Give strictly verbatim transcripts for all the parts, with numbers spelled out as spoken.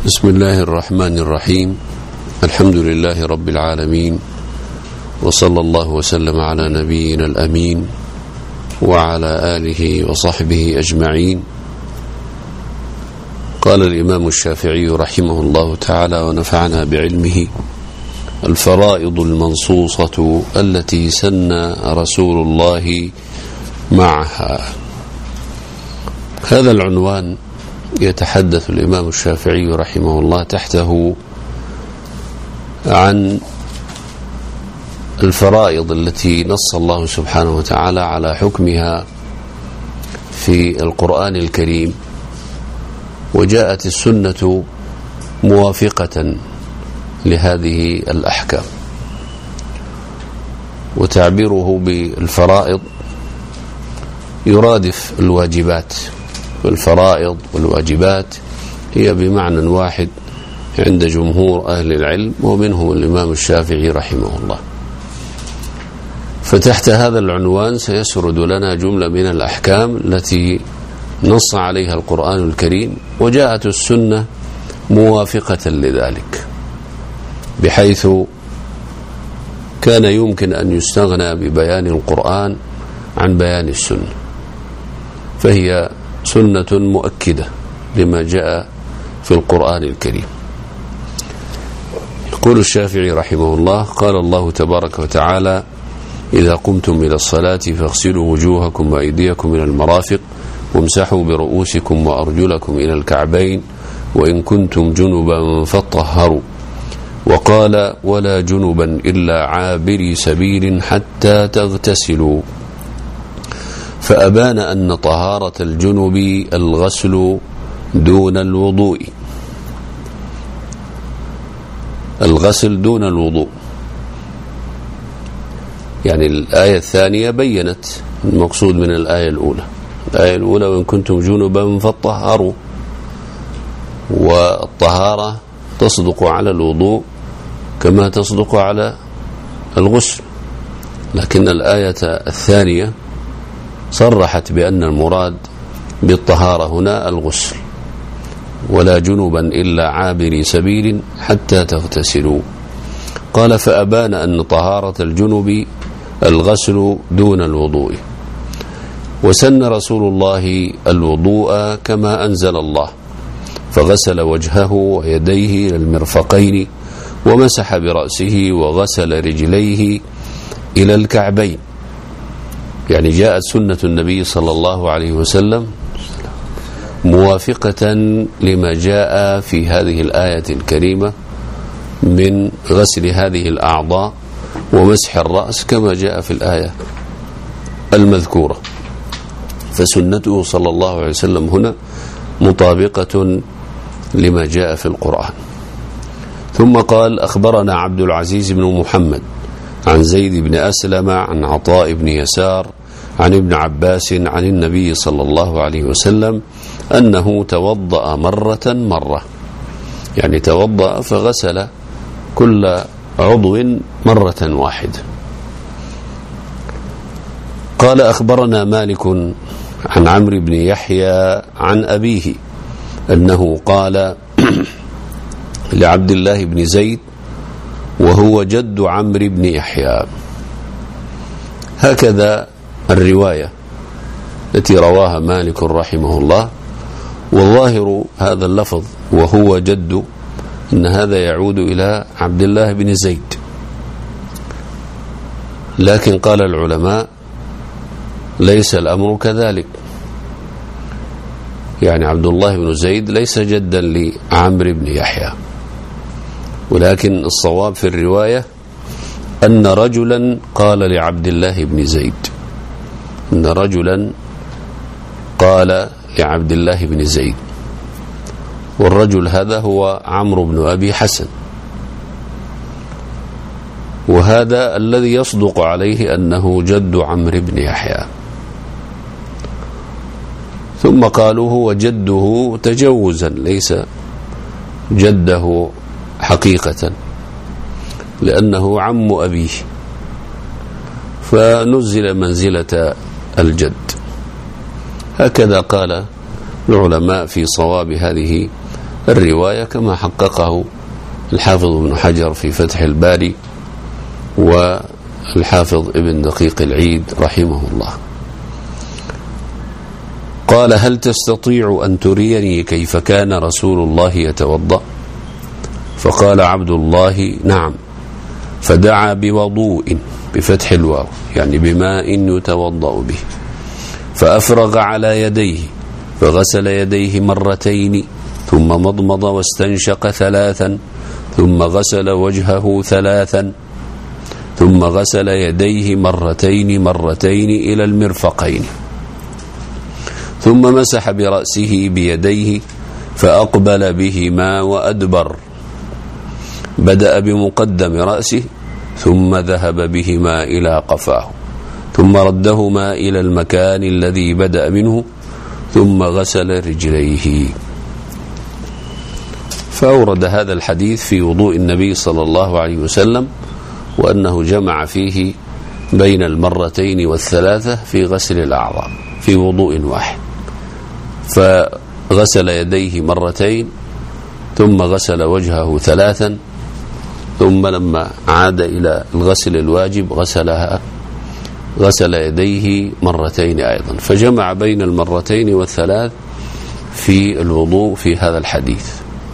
بسم الله الرحمن الرحيم. الحمد لله رب العالمين، وصلى الله وسلم على نبينا الأمين وعلى آله وصحبه أجمعين. قال الإمام الشافعي رحمه الله تعالى ونفعنا بعلمه: الفرائض المنصوصة التي سن رسول الله معها. هذا العنوان يتحدث الإمام الشافعي رحمه الله تحته عن الفرائض التي نص الله سبحانه وتعالى على حكمها في القرآن الكريم، وجاءت السنة موافقة لهذه الأحكام. وتعبيره بالفرائض يرادف الواجبات، والفرائض والواجبات هي بمعنى واحد عند جمهور أهل العلم، ومنهم الإمام الشافعي رحمه الله. فتحت هذا العنوان سيسرد لنا جملة من الأحكام التي نص عليها القرآن الكريم، وجاءت السنة موافقة لذلك، بحيث كان يمكن أن يستغنى ببيان القرآن عن بيان السنة، فهي سنة مؤكدة لما جاء في القرآن الكريم. يقول الشافعي رحمه الله: قال الله تبارك وتعالى: إذا قمتم إلى الصلاة فاغسلوا وجوهكم وأيديكم إلى المرافق وامسحوا برؤوسكم وأرجلكم إلى الكعبين وإن كنتم جنبا فاطهروا. وقال: ولا جنبا إلا عابري سبيل حتى تغتسلوا. فأبان أن طهارة الجنب الغسل دون الوضوء، الغسل دون الوضوء. يعني الآية الثانية بيّنت المقصود من الآية الأولى. الآية الأولى: وإن كنتم جنبا فاطهروا، والطهارة تصدق على الوضوء كما تصدق على الغسل، لكن الآية الثانية صرحت بأن المراد بالطهارة هنا الغسل. ولا جنبا إلا عابري سبيل حتى تغتسلوا. قال: فأبان أن طهارة الجنب الغسل دون الوضوء. وسن رسول الله الوضوء كما أنزل الله، فغسل وجهه ويديه إلى المرفقين ومسح برأسه وغسل رجليه إلى الكعبين. يعني جاءت سنة النبي صلى الله عليه وسلم موافقة لما جاء في هذه الآية الكريمة من غسل هذه الأعضاء ومسح الرأس كما جاء في الآية المذكورة. فسنته صلى الله عليه وسلم هنا مطابقة لما جاء في القرآن. ثم قال: أخبرنا عبد العزيز بن محمد عن زيد بن أسلم عن عطاء بن يسار عن ابن عباس عن النبي صلى الله عليه وسلم أنه توضأ مرة مرة، يعني توضأ فغسل كل عضو مرة واحدة. قال: أخبرنا مالك عن عمرو بن يحيى عن أبيه أنه قال لعبد الله بن زيد وهو جد عمرو بن يحيى. هكذا الرواية التي رواها مالك رحمه الله. والظاهر هذا اللفظ وهو جد إن هذا يعود إلى عبد الله بن زيد، لكن قال العلماء: ليس الأمر كذلك. يعني عبد الله بن زيد ليس جدا لعمرو بن يحيى، ولكن الصواب في الرواية أن رجلا قال لعبد الله بن زيد، أن رجلا قال لعبد الله بن زيد، والرجل هذا هو عمرو بن أبي حسن. وهذا الذي يصدق عليه أنه جد عمرو بن يحيى. ثم قالوا هو جده تجوزا، ليس جده حقيقة، لأنه عم أبيه، فنزل منزلة الجد. هكذا قال العلماء في صواب هذه الرواية كما حققه الحافظ ابن حجر في فتح الباري والحافظ ابن دقيق العيد رحمه الله. قال: هل تستطيع أن تريني كيف كان رسول الله يتوضأ؟ فقال عبد الله: نعم. فدعا بوضوء بفتح الواو، يعني بماء يتوضأ به، فأفرغ على يديه فغسل يديه مرتين، ثم مضمض واستنشق ثلاثا، ثم غسل وجهه ثلاثا، ثم غسل يديه مرتين مرتين إلى المرفقين، ثم مسح برأسه بيديه فأقبل بهما وأدبر، بدأ بمقدم رأسه ثم ذهب بهما إلى قفاه، ثم ردهما إلى المكان الذي بدأ منه، ثم غسل رجليه. فأورد هذا الحديث في وضوء النبي صلى الله عليه وسلم، وأنه جمع فيه بين المرتين والثلاثة في غسل الأعضاء في وضوء واحد، فغسل يديه مرتين، ثم غسل وجهه ثلاثا، ثم لما عاد إلى الغسل الواجب غسلها غسل يديه مرتين أيضا، فجمع بين المرتين والثلاث في الوضوء في هذا الحديث.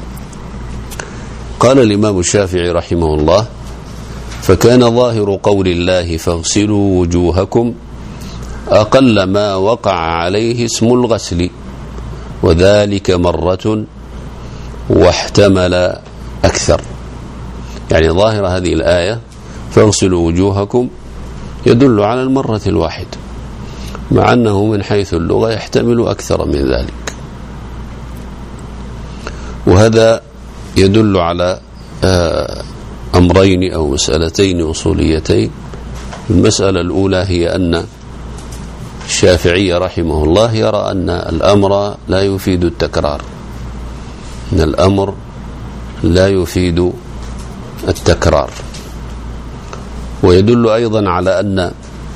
قال الإمام الشافعي رحمه الله: فكان ظاهر قول الله فاغسلوا وجوهكم أقل ما وقع عليه اسم الغسل، وذلك مرة واحتمل أكثر. يعني ظاهر هذه الآية فاغسلوا وجوهكم يدل على المرة الواحدة، مع أنه من حيث اللغة يحتمل أكثر من ذلك. وهذا يدل على أمرين أو مسألتين أصوليتين. المسألة الأولى هي أن الشافعي رحمه الله يرى أن الأمر لا يفيد التكرار، أن الأمر لا يفيد التكرار. ويدل أيضا على أن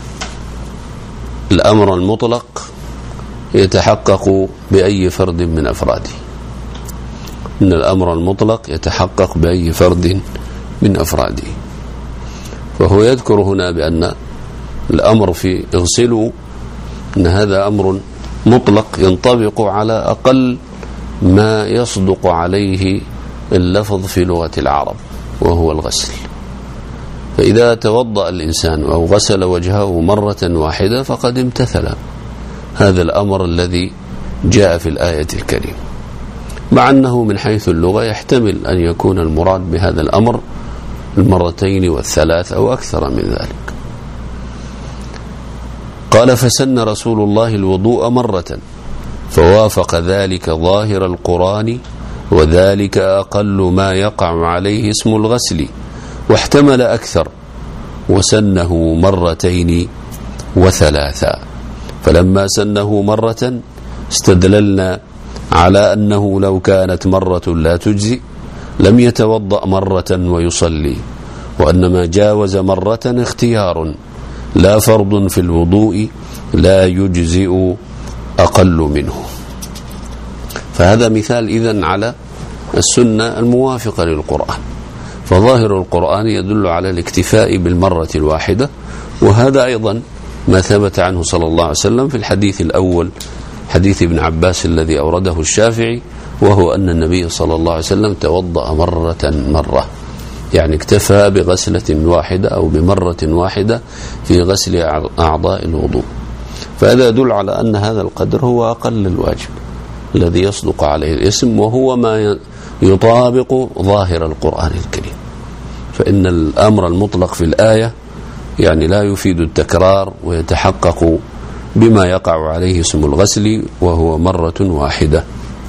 الأمر المطلق يتحقق بأي فرد من أفراده، أن الأمر المطلق يتحقق بأي فرد من أفراده. فهو يذكر هنا بأن الأمر في اغسلوا أن هذا أمر مطلق ينطبق على أقل ما يصدق عليه اللفظ في لغة العرب، وهو الغسل. فإذا توضأ الإنسان أو غسل وجهه مرة واحدة فقد امتثل هذا الأمر الذي جاء في الآية الكريمة، مع أنه من حيث اللغة يحتمل أن يكون المراد بهذا الأمر المرتين والثلاث أو أكثر من ذلك. قال: فسن رسول الله الوضوء مرة، فوافق ذلك ظاهر القرآن، وذلك أقل ما يقع عليه اسم الغسل، واحتمل أكثر، وسنه مرتين وثلاثا. فلما سنه مرة استدللنا على أنه لو كانت مرة لا تجزي لم يتوضأ مرة ويصلي، وأنما جاوز مرة اختيار لا فرض في الوضوء لا يجزئ أقل منه. فهذا مثال إذن على السنة الموافقة للقرآن. فظاهر القرآن يدل على الاكتفاء بالمرة الواحدة، وهذا أيضا ما ثبت عنه صلى الله عليه وسلم في الحديث الأول، حديث ابن عباس الذي أورده الشافعي، وهو أن النبي صلى الله عليه وسلم توضأ مرة مرة، يعني اكتفى بغسلة واحدة أو بمرة واحدة في غسل أعضاء الوضوء. فهذا يدل على أن هذا القدر هو أقل الواجب الذي يصدق عليه الاسم، وهو ما يطابق ظاهر القرآن الكريم. فإن الأمر المطلق في الآية يعني لا يفيد التكرار، ويتحقق بما يقع عليه اسم الغسل وهو مرة واحدة.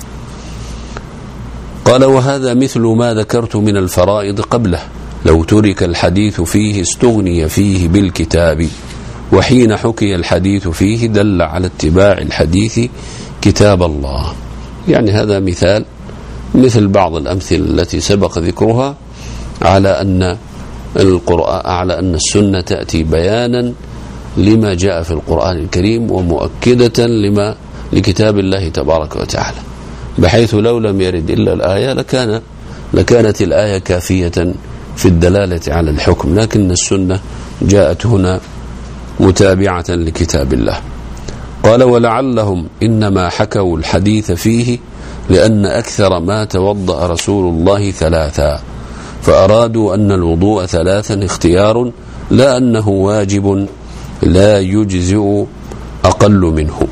قال: وهذا مثل ما ذكرت من الفرائض قبله، لو ترك الحديث فيه استغني فيه بالكتاب، وحين حكي الحديث فيه دل على اتباع الحديث كتاب الله. يعني هذا مثال مثل بعض الأمثلة التي سبق ذكرها على أن القرآن على أن السنة تأتي بيانا لما جاء في القرآن الكريم، ومؤكدة لما لكتاب الله تبارك وتعالى. بحيث لو لم يرد إلا الآية لكان لكانت الآية كافية في الدلالة على الحكم، لكن السنة جاءت هنا متابعة لكتاب الله. قال ولعلهم إنما حكوا الحديث فيه لأن أكثر ما توضأ رسول الله ثلاثا، فأرادوا أن الوضوء ثلاثا اختيار لا أنه واجب لا يجزئ أقل منه.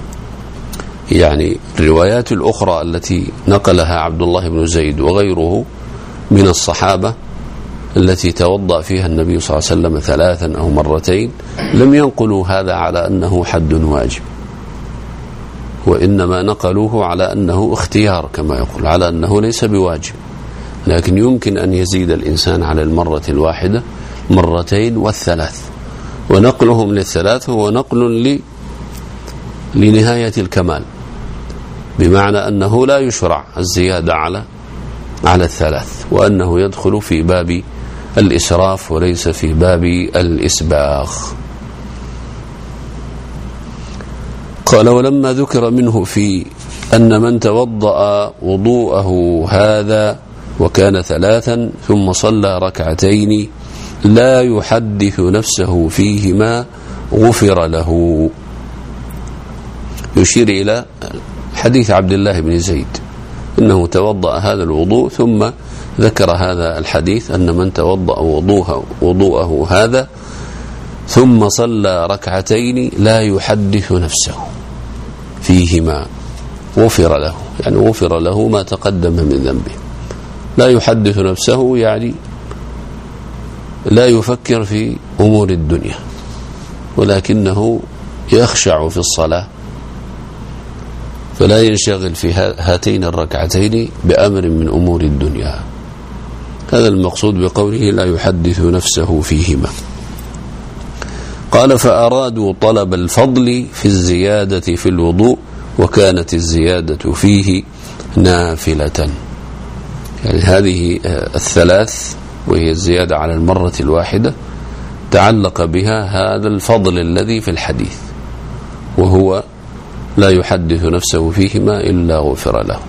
يعني الروايات الأخرى التي نقلها عبد الله بن زيد وغيره من الصحابة التي توضأ فيها النبي صلى الله عليه وسلم ثلاثا أو مرتين لم ينقلوا هذا على أنه حد واجب، وإنما نقلوه على أنه اختيار كما يقول، على أنه ليس بواجب، لكن يمكن أن يزيد الإنسان على المرة الواحدة مرتين والثلاث، ونقلهم للثلاث هو نقل ل لنهاية الكمال، بمعنى أنه لا يشرع الزيادة على على الثلاث، وأنه يدخل في باب الإسراف وليس في باب الإسباغ. قال ولما ذكر منه في أن من توضأ وضوءه هذا وكان ثلاثا ثم صلى ركعتين لا يحدث نفسه فيهما غفر له، يشير إلى حديث عبد الله بن زيد إنه توضأ هذا الوضوء، ثم ذكر هذا الحديث أن من توضأ وضوءه, وضوءه هذا ثم صلى ركعتين لا يحدث نفسه فيهما غفر له، يعني غفر له ما تقدم من ذنبه. لا يحدث نفسه يعني لا يفكر في أمور الدنيا، ولكنه يخشع في الصلاة، فلا ينشغل في هاتين الركعتين بأمر من أمور الدنيا. هذا المقصود بقوله لا يحدث نفسه فيهما. قال فأرادوا طلب الفضل في الزيادة في الوضوء وكانت الزيادة فيه نافلة، يعني هذه الثلاث وهي الزيادة على المرة الواحدة تعلق بها هذا الفضل الذي في الحديث، وهو لا يحدث نفسه فيهما إلا غفر له.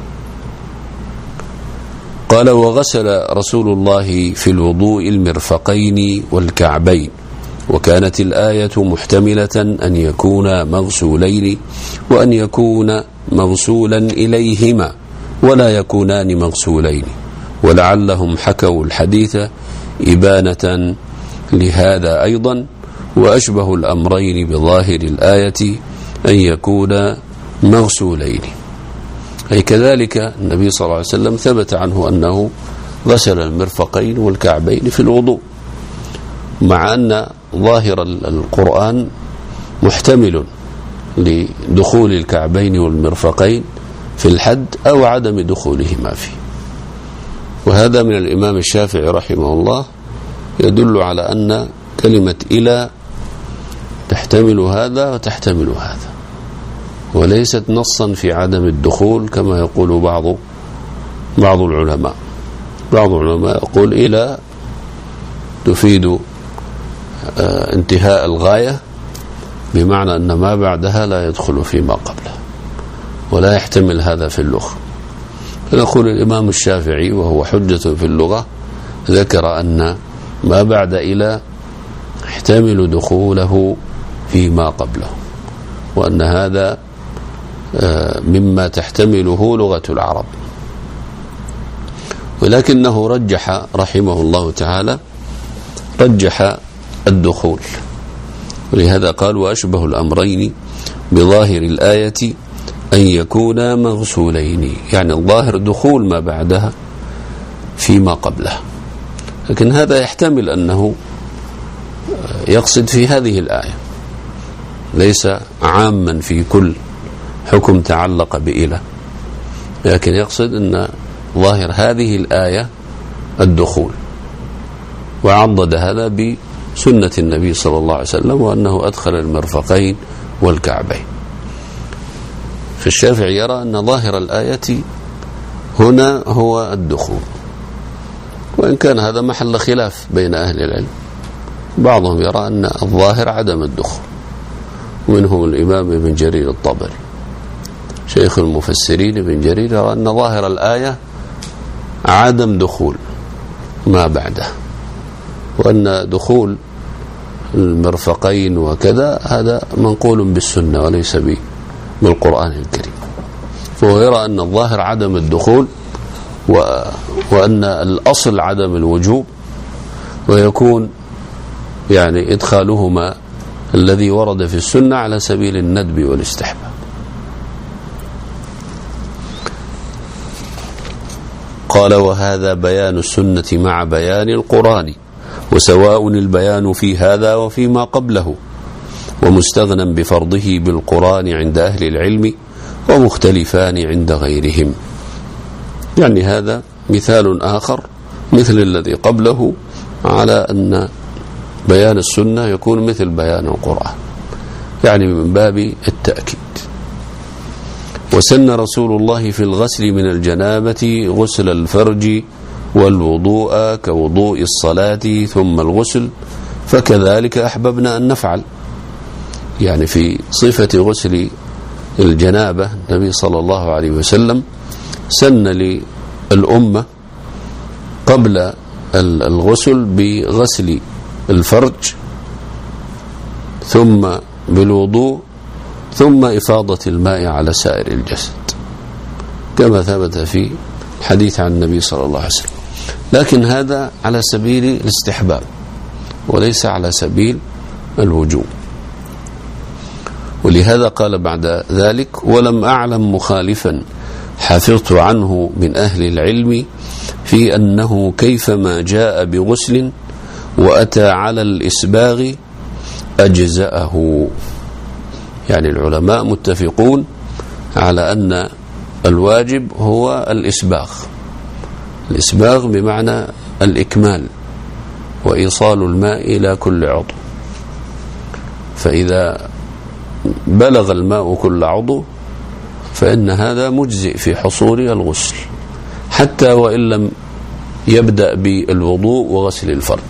قال وغسل رسول الله في الوضوء المرفقين والكعبين، وكانت الآية محتملة أن يكون مغسولين وأن يكون مغسولا إليهما ولا يكونان مغسولين، ولعلهم حكوا الحديث إبانة لهذا أيضا، وأشبه الأمرين بظاهر الآية أن يكون مغسولين. أي كذلك النبي صلى الله عليه وسلم ثبت عنه أنه غسل المرفقين والكعبين في الوضوء، مع أن ظاهر القرآن محتمل لدخول الكعبين والمرفقين في الحد أو عدم دخولهما فيه. وهذا من الإمام الشافعي رحمه الله يدل على أن كلمة إلى تحتمل هذا وتحتمل هذا، وليست نصا في عدم الدخول كما يقول بعض بعض العلماء. بعض العلماء يقول إلى تفيد انتهاء الغاية، بمعنى أن ما بعدها لا يدخل فيما قبله، ولا يحتمل هذا في اللغة. فنقول الإمام الشافعي وهو حجة في اللغة ذكر أن ما بعد إلى يحتمل دخوله فيما قبله، وأن هذا مما تحتمله لغة العرب، ولكنه رجح رحمه الله تعالى رجح الدخول، ولهذا قال وأشبه الأمرين بظاهر الآية أن يكونا مغسولين، يعني الظاهر دخول ما بعدها فيما قبله، لكن هذا يحتمل أنه يقصد في هذه الآية، ليس عاما في كل حكم تعلق بإله، لكن يقصد أن ظاهر هذه الآية الدخول، وعضد هذا بسنة النبي صلى الله عليه وسلم وأنه أدخل المرفقين والكعبين. فالشافعي يرى أن ظاهر الآية هنا هو الدخول، وإن كان هذا محل خلاف بين أهل العلم، بعضهم يرى أن الظاهر عدم الدخول، ومنهم الإمام ابن جرير الطبري، شيخ المفسرين ابن جرير يرى أن ظاهر الآية عدم دخول ما بعده، وأن دخول المرفقين وكذا هذا منقول بالسنة وليس بالقرآن الكريم. فهو يرى أن الظاهر عدم الدخول و... وأن الأصل عدم الوجوب، ويكون يعني إدخالهما الذي ورد في السنة على سبيل الندب والاستحباب. قال: وهذا بيان السنة مع بيان القرآن، وسواء البيان في هذا وفيما قبله، ومستغنى بفرضه بالقرآن عند أهل العلم، ومختلفان عند غيرهم. يعني هذا مثال آخر مثل الذي قبله على أن بيان السنة يكون مثل بيان القرآن، يعني من باب التأكيد. وسن رسول الله في الغسل من الجنابة غسل الفرج والوضوء كوضوء الصلاة ثم الغسل، فكذلك أحببنا أن نفعل. يعني في صفة غسل الجنابة النبي صلى الله عليه وسلم سن للأمة قبل الغسل بغسل الفرج ثم بالوضوء ثم إفاضة الماء على سائر الجسد، كما ثبت في الحديث عن النبي صلى الله عليه وسلم. لكن هذا على سبيل الاستحباب وليس على سبيل الوجوب. ولهذا قال بعد ذلك: ولم أعلم مخالفا حفظت عنه من أهل العلم في أنه كيفما جاء بغسل وأتى على الإسباغ أجزأه. يعني العلماء متفقون على أن الواجب هو الإسباغ. الإسباغ بمعنى الإكمال وإيصال الماء إلى كل عضو، فإذا بلغ الماء كل عضو فإن هذا مجزئ في حصول الغسل، حتى وإن لم يبدأ بالوضوء وغسل الفرج.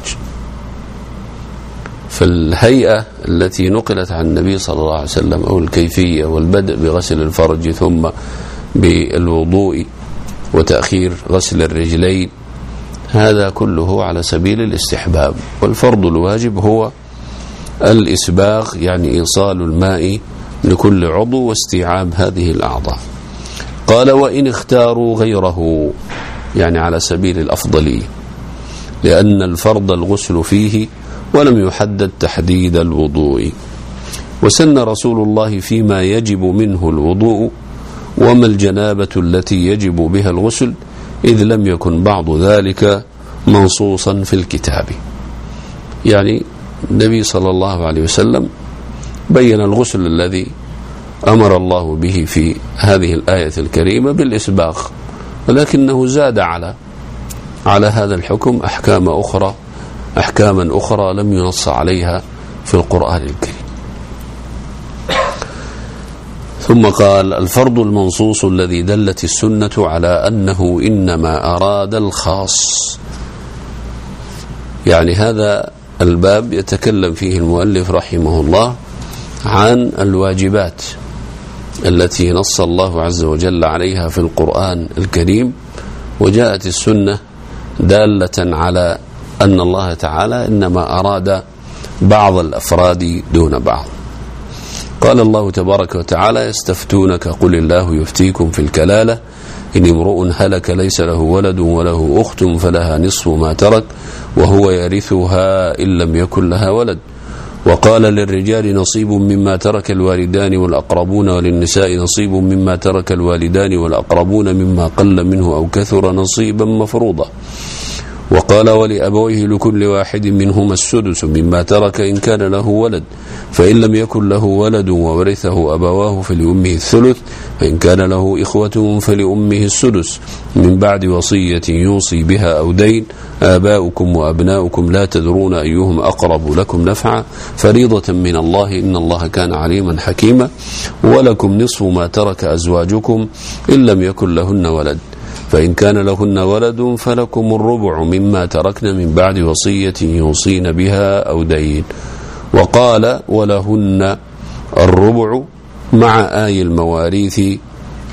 فالهيئة التي نقلت عن النبي صلى الله عليه وسلم أو الكيفية والبدء بغسل الفرج ثم بالوضوء وتأخير غسل الرجلين، هذا كله على سبيل الاستحباب، والفرض الواجب هو الإسباغ، يعني إيصال الماء لكل عضو واستيعاب هذه الأعضاء. قال: وإن اختاروا غيره، يعني على سبيل الأفضلية، لأن الفرض الغسل فيه ولم يحدد تحديد الوضوء. وسن رسول الله فيما يجب منه الوضوء وما الجنابة التي يجب بها الغسل، إذ لم يكن بعض ذلك منصوصا في الكتاب. يعني النبي صلى الله عليه وسلم بين الغسل الذي أمر الله به في هذه الآية الكريمة بالإسباغ، ولكنه زاد على على هذا الحكم أحكام أخرى أحكاما أخرى لم ينص عليها في القرآن الكريم. ثم قال: الفرض المنصوص الذي دلت السنة على أنه إنما أراد الخاص. يعني هذا الباب يتكلم فيه المؤلف رحمه الله عن الواجبات التي نص الله عز وجل عليها في القرآن الكريم، وجاءت السنة دالة على أن الله تعالى إنما أراد بعض الأفراد دون بعض. قال الله تبارك وتعالى: يستفتونك قل الله يفتيكم في الكلالة إن امرؤ هلك ليس له ولد وله أخت فلها نصف ما ترك وهو يرثها إن لم يكن لها ولد، وقال للرجال نصيب مما ترك الوالدان والأقربون وللنساء نصيب مما ترك الوالدان والأقربون مما قل منه أو كثر نصيبا مفروضا، وقال ولأبويه لكل واحد منهما السدس مما ترك إن كان له ولد، فإن لم يكن له ولد وورثه أبواه فلأمه الثلث، فإن كان له إخوة فلأمه السدس من بعد وصية يوصي بها أو دين، آباؤكم وأبناؤكم لا تدرون أيهم أقرب لكم نفعا فريضة من الله إن الله كان عليما حكيما، ولكم نصف ما ترك أزواجكم إن لم يكن لهن ولد، فإن كان لهن ولد فلكم الربع مما تركن من بعد وصية يوصين بها أو دين. وقال ولهن الربع مع آي المواريث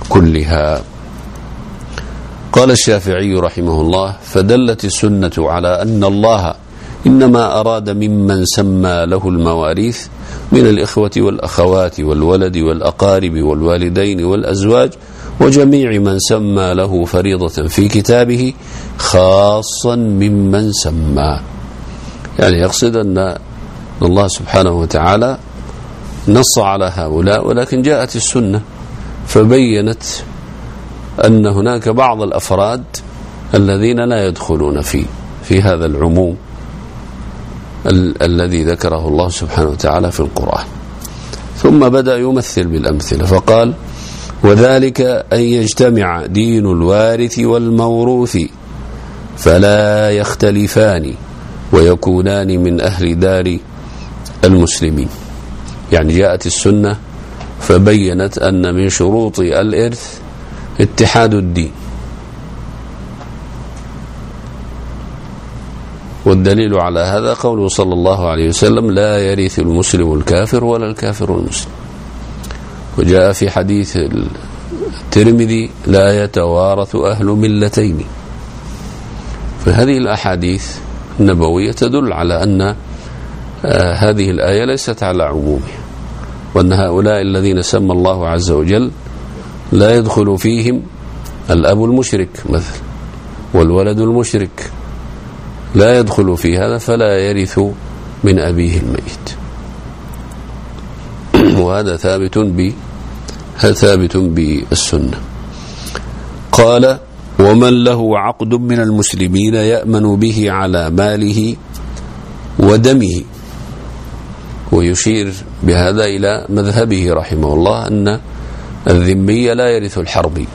كلها. قال الشافعي رحمه الله: فدلت السنة على أن الله إنما أراد ممن سمى له المواريث من الإخوة والأخوات والولد والأقارب والوالدين والأزواج وجميع من سمى له فريضة في كتابه خاصا ممن سمى. يعني يقصد أن الله سبحانه وتعالى نص على هؤلاء، ولكن جاءت السنة فبينت أن هناك بعض الأفراد الذين لا يدخلون في في هذا العموم ال الذي ذكره الله سبحانه وتعالى في القرآن. ثم بدأ يمثل بالأمثلة فقال: وذلك أن يجتمع دين الوارث والموروث فلا يختلفان ويكونان من أهل دار المسلمين. يعني جاءت السنة فبينت أن من شروط الإرث اتحاد الدين، والدليل على هذا قوله صلى الله عليه وسلم: لا يرث المسلم الكافر ولا الكافر المسلم. وجاء في حديث الترمذي: لا يتوارث أهل ملتين. فهذه الأحاديث النبوية تدل على أن آه هذه الآية ليست على عمومها، وأن هؤلاء الذين سمى الله عز وجل لا يدخل فيهم الأب المشرك مثلا والولد المشرك، لا يدخل في هذا، فلا يرث من أبيه الميت. وهذا ثابت ب ثابت بالسنة. قال: ومن له عقد من المسلمين يأمن به على ماله ودمه. ويشير بهذا إلى مذهبه رحمه الله أن الذمي لا يرث الحربي.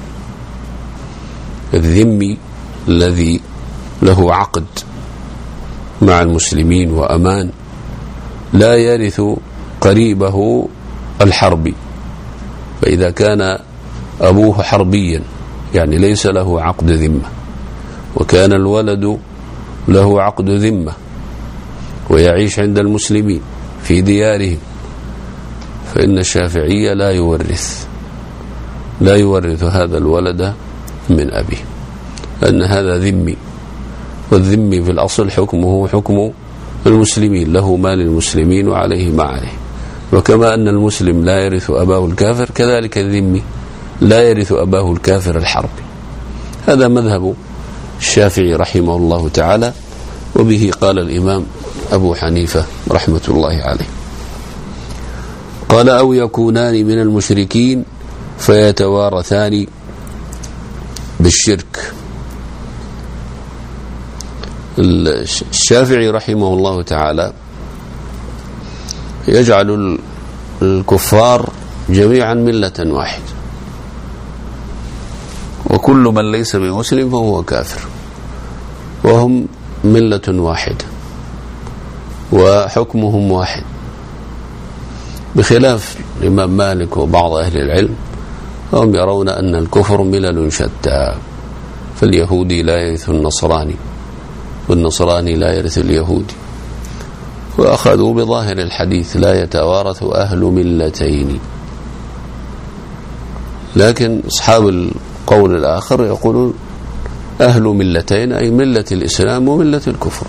الذمي الذي له عقد مع المسلمين وأمان لا يرث قريبه الحربي. فإذا كان أبوه حربيا يعني ليس له عقد ذمة، وكان الولد له عقد ذمة ويعيش عند المسلمين في ديارهم، فإن الشافعية لا يورث لا يورث هذا الولد من أبيه، لأن هذا ذمي، والذمي في الأصل حكمه حكم المسلمين، له مال المسلمين وعليه ما عليه. وكما أن المسلم لا يرث أباه الكافر، كذلك الذمي لا يرث أباه الكافر الحربي. هذا مذهب الشافعي رحمه الله تعالى، وبه قال الإمام أبو حنيفة رحمة الله عليه. قال: أو يكونان من المشركين فيتوارثان بالشرك. الشافعي رحمه الله تعالى يجعل الكفار جميعا ملة واحدة، وكل من ليس بمسلم فهو كافر، وهم ملة واحدة وحكمهم واحد، بخلاف الإمام مالك وبعض أهل العلم هم يرون أن الكفر ملل شتى، فاليهودي لا يرث النصراني والنصراني لا يرث اليهودي، وأخذوا بظاهر الحديث: لا يتوارث أهل ملتين. لكن أصحاب القول الآخر يقولون أهل ملتين أي ملة الإسلام وملة الكفر،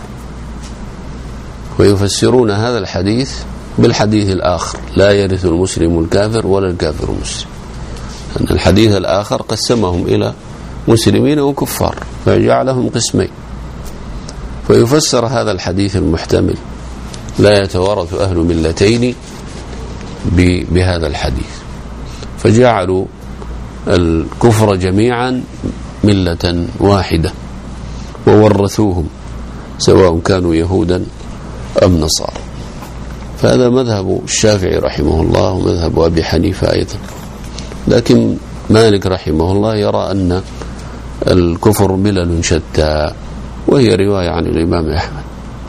ويفسرون هذا الحديث بالحديث الآخر: لا يرث المسلم الكافر ولا الكافر المسلم، أن الحديث الآخر قسمهم إلى مسلمين وكفار فجعلهم قسمين، فيفسر هذا الحديث المحتمل لا يتوارث أهل ملتين بهذا الحديث، فجعلوا الكفر جميعا ملة واحدة وورثوهم سواء كانوا يهودا أم نصارى. فهذا مذهب الشافعي رحمه الله ومذهب أبي حنيفة أيضا. لكن مالك رحمه الله يرى أن الكفر ملل شتى، وهي رواية عن الإمام أحمد.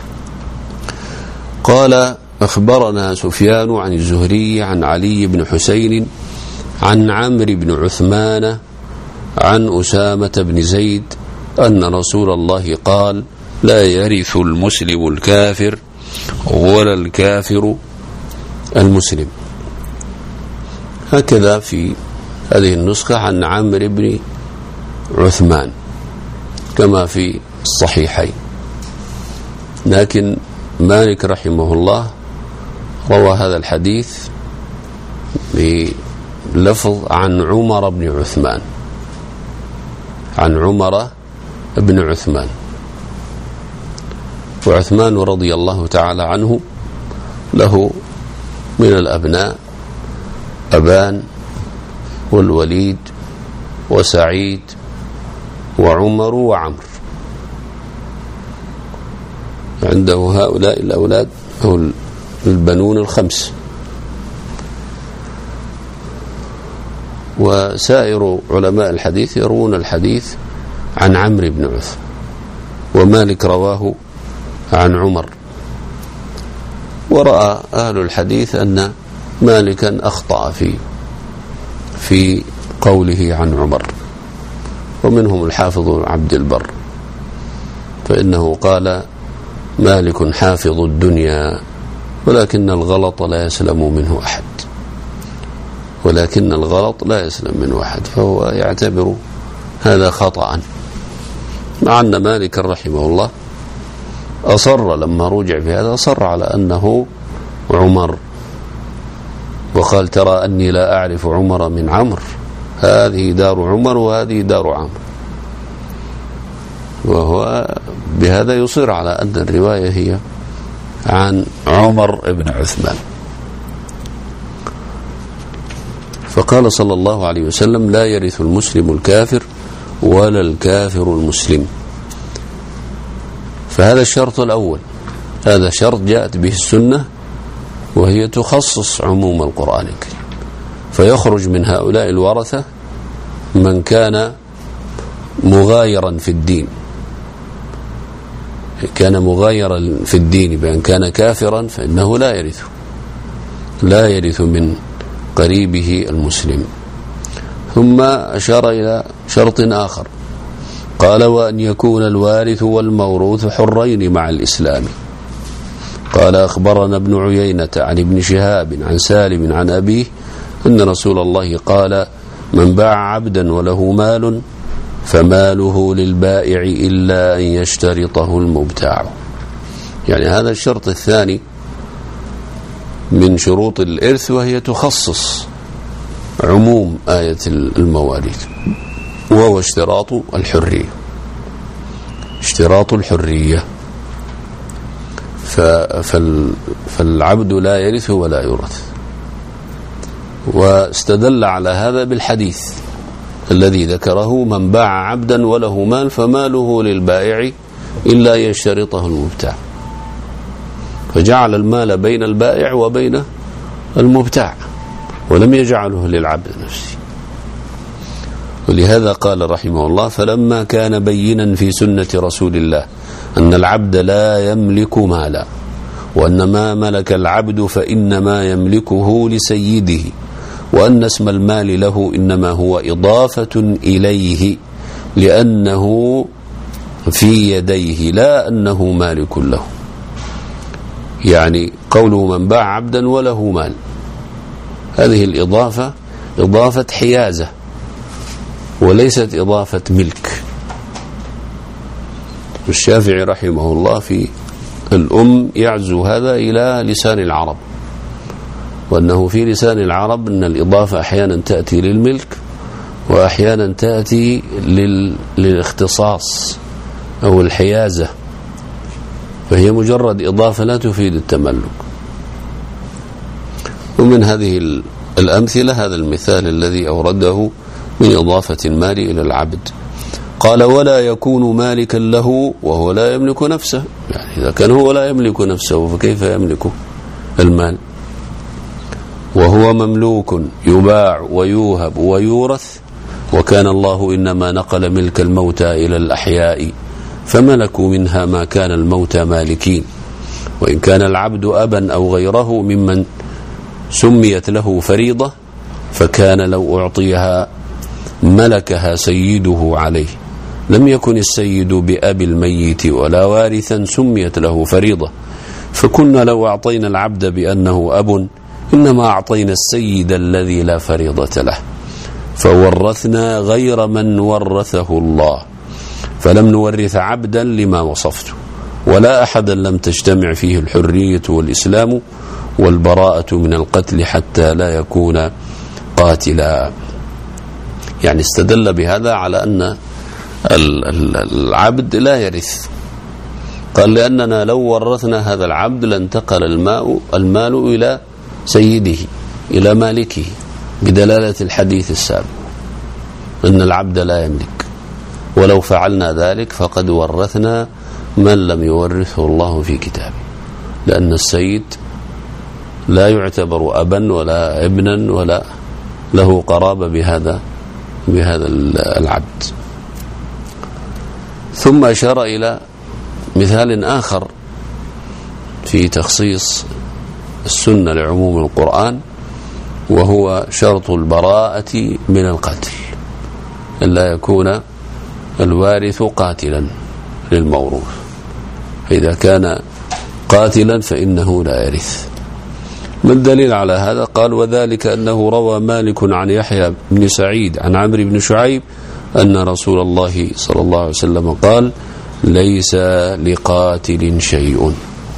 قال: أخبرنا سفيان عن الزهري عن علي بن حسين عن عمرو بن عثمان عن أسامة بن زيد أن رسول الله قال: لا يرث المسلم الكافر ولا الكافر المسلم. هكذا في هذه النسخة عن عمرو بن عثمان كما في الصحيحين، لكن مالك رحمه الله روى هذا الحديث بلفظ عن عمر بن عثمان، عن عمر بن عثمان. وعثمان رضي الله تعالى عنه له من الأبناء أبان والوليد وسعيد وعمر وعمر، عنده هؤلاء الأولاد أو البنون الخمس. وسائر علماء الحديث يروون الحديث عن عمرو بن عثمان، ومالك رواه عن عمر. ورأى أهل الحديث أن مالكا أخطأ في في قوله عن عمر، ومنهم الحافظ عبد البر، فإنه قال مالك حافظ الدنيا ولكن الغلط لا يسلم منه أحد، ولكن الغلط لا يسلم منه أحد، فهو يعتبر هذا خطأ، مع أن مالك رحمه الله أصر لما رجع في هذا، أصر على أنه عمر، وقال ترى أني لا أعرف عمر من عمرو، هذه دار عمر وهذه دار عمرو. وهو بهذا يصر على أن الرواية هي عن عمر بن عثمان. فقال صلى الله عليه وسلم لا يرث المسلم الكافر ولا الكافر المسلم. فهذا الشرط الأول، هذا شرط جاءت به السنة، وهي تخصص عموم القرآن الكريم، فيخرج من هؤلاء الورثة من كان مغايرا في الدين، كان مغايرا في الدين بأن كان كافرا فإنه لا يرث، لا يرث من قريبه المسلم. ثم أشار إلى شرط آخر، قال وأن يكون الوارث والموروث حرين مع الإسلام. قال أخبرنا ابن عيينة عن ابن شهاب عن سالم عن أبيه أن رسول الله قال من باع عبدا وله مال فماله للبائع إلا أن يشترطه المبتاع. يعني هذا الشرط الثاني من شروط الإرث، وهي تخصص عموم آية المواريث، وهو اشتراط الحرية، اشتراط الحرية. فالعبد لا يرث ولا يورث. واستدل على هذا بالحديث الذي ذكره من باع عبدا وله مال فماله للبائع إلا يشترطه المبتاع، فجعل المال بين البائع وبين المبتاع ولم يجعله للعبد نفسه. ولهذا قال رحمه الله فلما كان بينا في سنة رسول الله أن العبد لا يملك مالا، وأن ما ملك العبد فإنما يملكه لسيده، وأن اسم المال له إنما هو إضافة إليه لأنه في يديه لا أنه مالك له. يعني قوله من باع عبدا وله مال، هذه الإضافة إضافة حيازة وليست إضافة ملك. الشافعي رحمه الله في الأم يعزو هذا إلى لسان العرب، وأنه في لسان العرب أن الإضافة أحيانا تأتي للملك وأحيانا تأتي لل... للاختصاص أو الحيازة، فهي مجرد إضافة لا تفيد التملك. ومن هذه الأمثلة هذا المثال الذي أورده من إضافة المال إلى العبد. قال ولا يكون مالكا له وهو لا يملك نفسه، يعني إذا كان هو لا يملك نفسه فكيف يملك المال؟ وهو مملوك يباع ويوهب ويورث، وكان الله إنما نقل ملك الموتى إلى الأحياء فملكوا منها ما كان الموتى مالكين. وإن كان العبد أبا أو غيره ممن سميت له فريضة فكان لو أعطيها ملكها سيده عليه، لم يكن السيد بأب الميت ولا وارثا سميت له فريضة، فكنا لو أعطينا العبد بأنه أب إنما أعطينا السيد الذي لا فريضة له. فورثنا غير من ورثه الله، فلم نورث عبدا لما وصفته، ولا أحدا لم تجتمع فيه الحرية والإسلام والبراءة من القتل حتى لا يكون قاتلا. يعني استدل بهذا على أن العبد لا يرث. قال لأننا لو ورثنا هذا العبد لانتقل الماء المال إلى سيده إلى مالكه، بدلالة الحديث السابق أن العبد لا يملك. ولو فعلنا ذلك فقد ورثنا من لم يورثه الله في كتابه، لأن السيد لا يعتبر أبا ولا ابنا ولا له قرابة بهذا بهذا العبد. ثم أشار إلى مثال آخر في تخصيص السنة لعموم القرآن، وهو شرط البراءة من القتل، ألا يكون الوارث قاتلا للموروث، فإذا كان قاتلا فإنه لا يرث. ما الدليل على هذا؟ قال وذلك أنه روى مالك عن يحيى بن سعيد عن عمرو بن شعيب أن رسول الله صلى الله عليه وسلم قال ليس لقاتل شيء،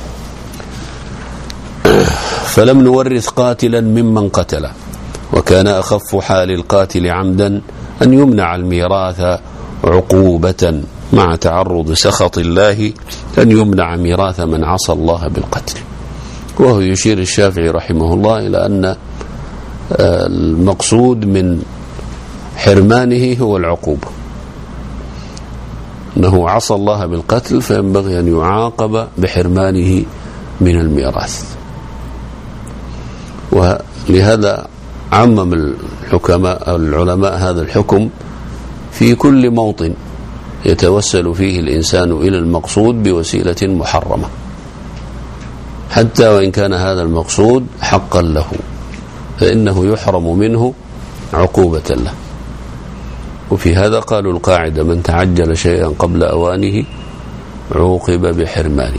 فلم نورث قاتلا ممن قتله، وكان أخف حال القاتل عمدا أن يمنع الميراث عقوبة مع تعرض سخط الله أن يمنع ميراث من عصى الله بالقتل. وهو يشير الشافعي رحمه الله إلى أن المقصود من حرمانه هو العقوبة، أنه عصى الله بالقتل فينبغي أن يعاقب بحرمانه من الميراث. ولهذا عمم الحكماء العلماء هذا الحكم في كل موطن يتوسل فيه الإنسان إلى المقصود بوسيلة محرمة، حتى وإن كان هذا المقصود حقا له فإنه يحرم منه عقوبة له. وفي هذا قالوا القاعدة من تعجل شيئا قبل أوانه عوقب بحرمانه.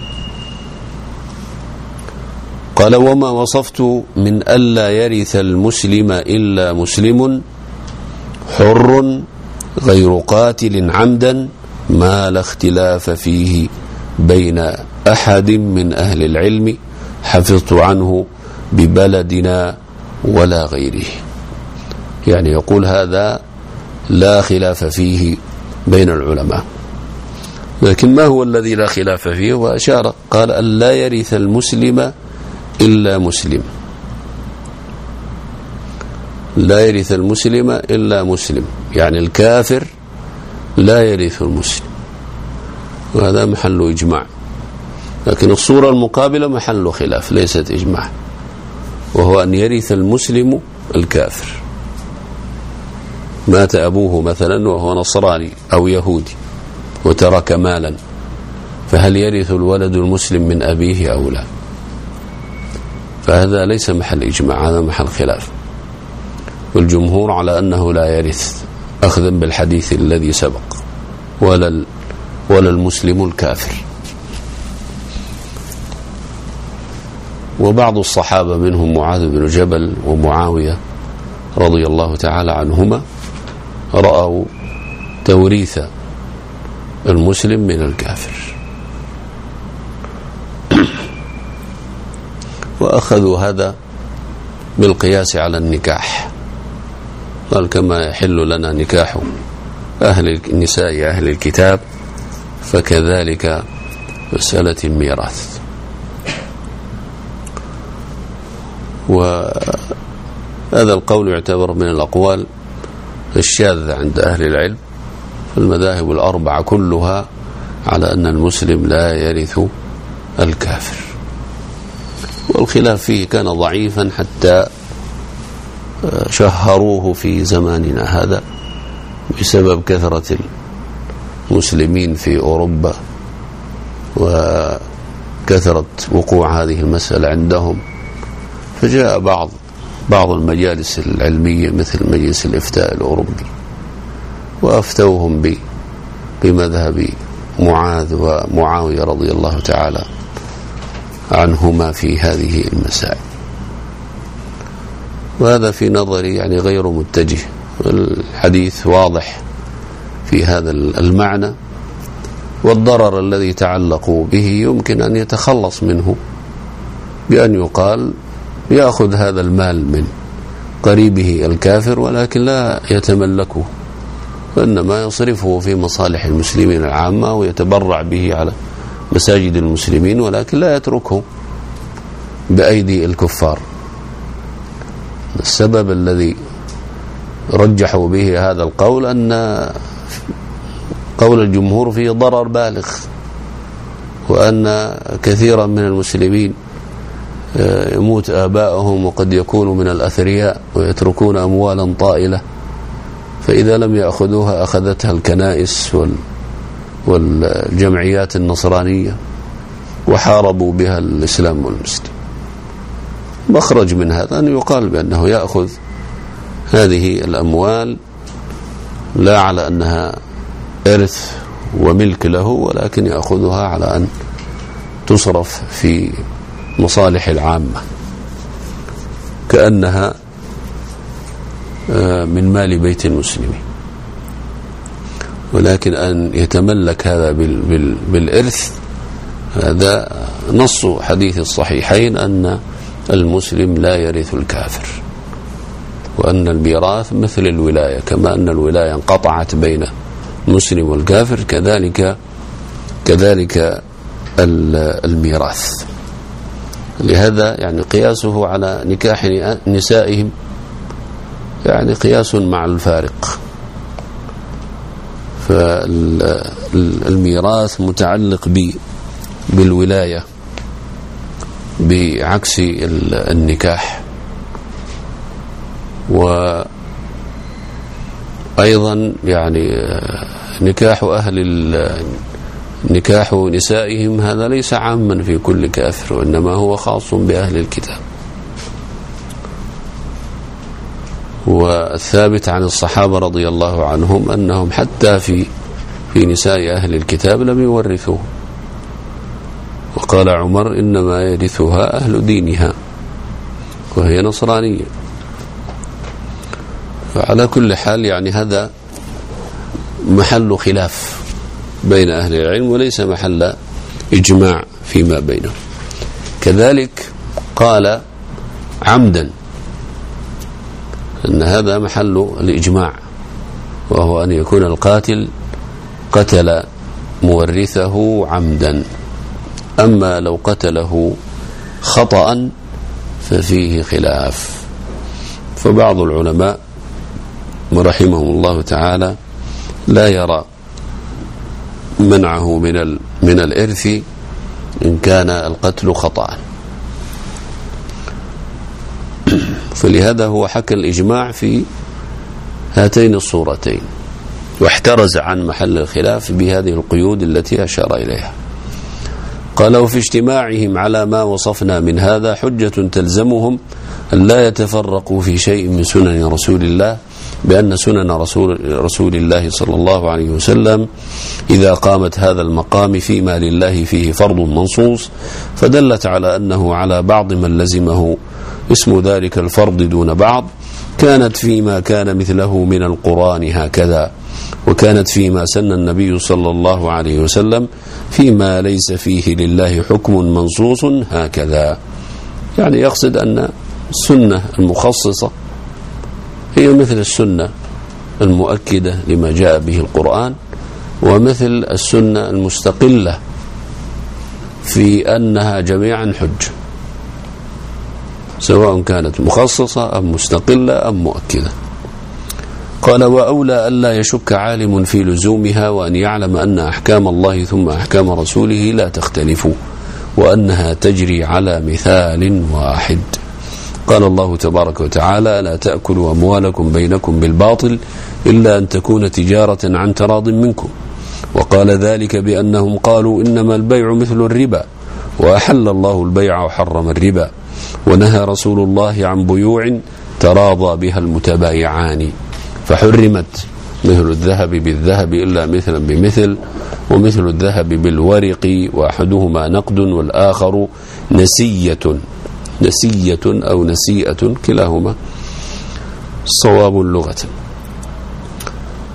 قال وما وصفت من ألا يرث المسلم إلا مسلم حر غير قاتل عمدا ما لا اختلاف فيه بين أحد من أهل العلم حفظت عنه ببلدنا ولا غيره. يعني يقول هذا لا خلاف فيه بين العلماء، لكن ما هو الذي لا خلاف فيه؟ وأشار قال ألا يرث المسلم إلا مسلم، لا يرث المسلم إلا مسلم، يعني الكافر لا يرث المسلم، وهذا محل إجماع. لكن الصورة المقابلة محل خلاف ليست إجماع، وهو أن يرث المسلم الكافر. مات أبوه مثلا وهو نصراني أو يهودي وترك مالا، فهل يرث الولد المسلم من أبيه أو لا؟ فهذا ليس محل إجماع، هذا محل خلاف. والجمهور على أنه لا يرث أخذا بالحديث الذي سبق، ولا ولا المسلم الكافر. وبعض الصحابة منهم معاذ بن جبل ومعاوية رضي الله تعالى عنهما رأوا توريث المسلم من الكافر، وأخذوا هذا بالقياس على النكاح. قال كما يحل لنا نكاح أهل النساء أهل الكتاب فكذلك مسألة الميراث. وهذا القول يعتبر من الأقوال الشاذة عند أهل العلم. المذاهب الأربعة كلها على أن المسلم لا يرث الكافر، والخلاف فيه كان ضعيفا حتى شهروه في زماننا هذا بسبب كثرة المسلمين في أوروبا وكثرة وقوع هذه المسألة عندهم، فجاء بعض بعض المجالس العلمية مثل مجلس الإفتاء الأوروبي وأفتوهم بمذهب معاذ ومعاوية رضي الله تعالى عنهما في هذه المسائل. وهذا في نظري يعني غير متجه، الحديث واضح في هذا المعنى، والضرر الذي تعلقوا به يمكن أن يتخلص منه بأن يقال يأخذ هذا المال من قريبه الكافر ولكن لا يتملكه، وإنما يصرفه في مصالح المسلمين العامة ويتبرع به على مساجد المسلمين، ولكن لا يتركه بأيدي الكفار. السبب الذي رجحوا به هذا القول أن قول الجمهور فيه ضرر بالغ، وأن كثيرا من المسلمين يموت آباؤهم وقد يكونوا من الأثرياء ويتركون أموالا طائلة، فإذا لم يأخذوها أخذتها الكنائس والجمعيات النصرانية وحاربوا بها الإسلام والمسلمين. مخرج من هذا أن يقال بأنه يأخذ هذه الأموال لا على أنها إرث وملك له، ولكن يأخذها على أن تصرف في مصالح العامة كأنها من مال بيت المسلمين. ولكن أن يتملك هذا بالإرث، هذا نص حديث الصحيحين أن المسلم لا يرث الكافر، وأن الميراث مثل الولاية، كما أن الولاية انقطعت بين المسلم والكافر كذلك كذلك الميراث. لهذا يعني قياسه على نكاح نسائهم يعني قياس مع الفارق، فالميراث متعلق بالولاية بعكس النكاح. وأيضا يعني نكاح أهل نكاح نسائهم هذا ليس عاما في كل كافر، وإنما هو خاص بأهل الكتاب. والثابت عن الصحابة رضي الله عنهم أنهم حتى في في نساء أهل الكتاب لم يورثوه، وقال عمر إنما يرثها أهل دينها وهي نصرانية. فعلى كل حال يعني هذا محل خلاف بين أهل العلم وليس محل إجماع فيما بينهم. كذلك قال عمدا أن هذا محل الإجماع، وهو أن يكون القاتل قتل مورثه عمدا. أما لو قتله خطأ ففيه خلاف، فبعض العلماء رحمهم الله تعالى لا يرى منعه من من الإرث إن كان القتل خطأ، فلهذا هو حكى الإجماع في هاتين الصورتين، واحترز عن محل الخلاف بهذه القيود التي أشار إليها. قال وفي اجتماعهم على ما وصفنا من هذا حجة تلزمهم أن لا يتفرقوا في شيء من سنن رسول الله، بأن سنن رسول, رسول الله صلى الله عليه وسلم إذا قامت هذا المقام فيما لله فيه فرض منصوص، فدلت على أنه على بعض من لزمه اسم ذلك الفرض دون بعض، كانت فيما كان مثله من القرآن هكذا، وكانت فيما سن النبي صلى الله عليه وسلم فيما ليس فيه لله حكم منصوص هكذا. يعني يقصد أن السنة المخصصة هي مثل السنة المؤكدة لما جاء به القرآن، ومثل السنة المستقلة في أنها جميعا حجة، سواء كانت مخصصة أم مستقلة أم مؤكدة. قال وأولى ألا يشك عالم في لزومها، وأن يعلم أن أحكام الله ثم أحكام رسوله لا تختلف، وأنها تجري على مثال واحد. قال الله تبارك وتعالى لا تأكلوا أموالكم بينكم بالباطل إلا أن تكون تجارة عن تراض منكم. وقال ذلك بأنهم قالوا إنما البيع مثل الربا، وأحل الله البيع وحرم الربا، ونهى رسول الله عن بيوع تراضى بها المتبايعان، فحرمت مثل الذهب بالذهب إلا مثلا بمثل، ومثل الذهب بالورق، وأحدهما نقد والآخر نسية نسية أو نسيئة، كلاهما صواب لغة.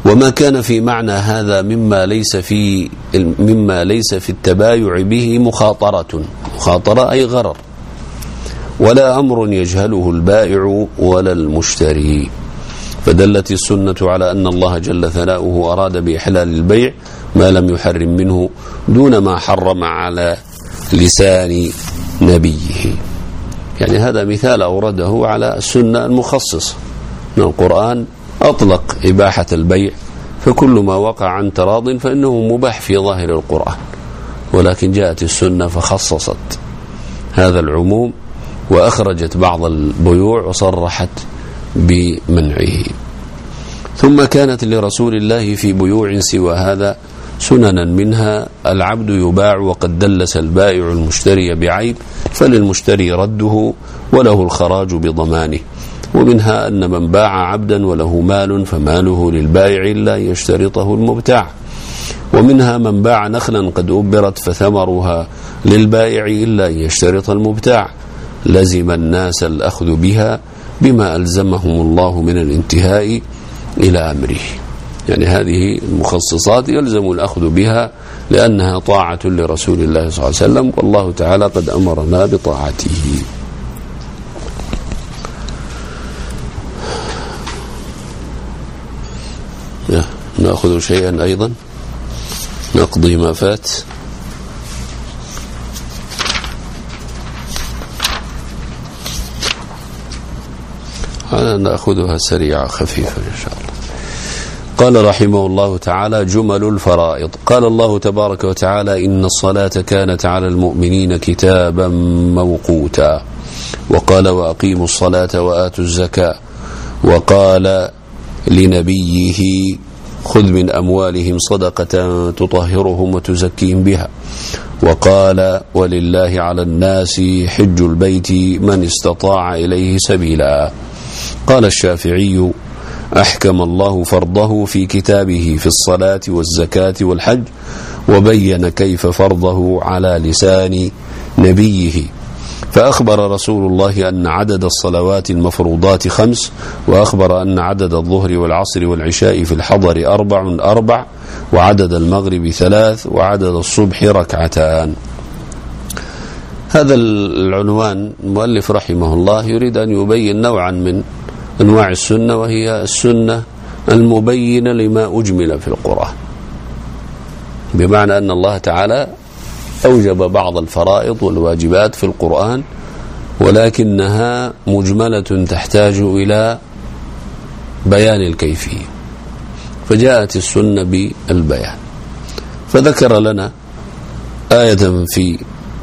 وما كان في معنى هذا مما ليس في مما ليس في التبايع به مخاطرة، مخاطرة أي غرر، ولا أمر يجهله البائع ولا المشتري. فدلت السنة على أن الله جل ثناؤه أراد بإحلال البيع ما لم يحرم منه دون ما حرم على لسان نبيه. يعني هذا مثال أورده على السنة المخصصة من القرآن، أطلق إباحة البيع، فكل ما وقع عن تراض فإنه مباح في ظاهر القرآن، ولكن جاءت السنة فخصصت هذا العموم وأخرجت بعض البيوع وصرحت بمنعه. ثم كانت لرسول الله في بيوع سوى هذا سننا، منها العبد يباع وقد دلس البائع المشتري بعيب فللمشتري رده وله الخراج بضمانه. ومنها أن من باع عبدا وله مال فماله للبائع إلا يشترطه المبتاع. ومنها من باع نخلا قد أبرت فثمرها للبائع إلا يشترط المبتاع. لزم الناس الأخذ بها بما ألزمهم الله من الانتهاء إلى أمره. يعني هذه المخصصات يلزم الأخذ بها لأنها طاعة لرسول الله صلى الله عليه وسلم، والله تعالى قد أمرنا بطاعته. نأخذ شيئا أيضا، نقضي ما فات. أنا نأخذها سريعة خفيفة إن شاء الله. قال رحمه الله تعالى: جمل الفرائض. قال الله تبارك وتعالى: إن الصلاة كانت على المؤمنين كتابا موقوتا. وقال: وأقيموا الصلاة وآتوا الزكاة. وقال لنبيه: خذ من أموالهم صدقة تطهرهم وتزكيهم بها. وقال: ولله على الناس حج البيت من استطاع إليه سبيلا. قال الشافعي: أحكم الله فرضه في كتابه في الصلاة والزكاة والحج، وبين كيف فرضه على لسان نبيه. فأخبر رسول الله أن عدد الصلوات المفروضات خمس، وأخبر أن عدد الظهر والعصر والعشاء في الحضر أربع أربع، وعدد المغرب ثلاث، وعدد الصبح ركعتان. هذا العنوان المؤلف رحمه الله يريد أن يبين نوعا من أنواع السنة، وهي السنة المبينة لما أجمل في القرآن، بمعنى أن الله تعالى أوجب بعض الفرائض والواجبات في القرآن، ولكنها مجملة تحتاج إلى بيان الكيفية، فجاءت السنة بالبيان. فذكر لنا آية في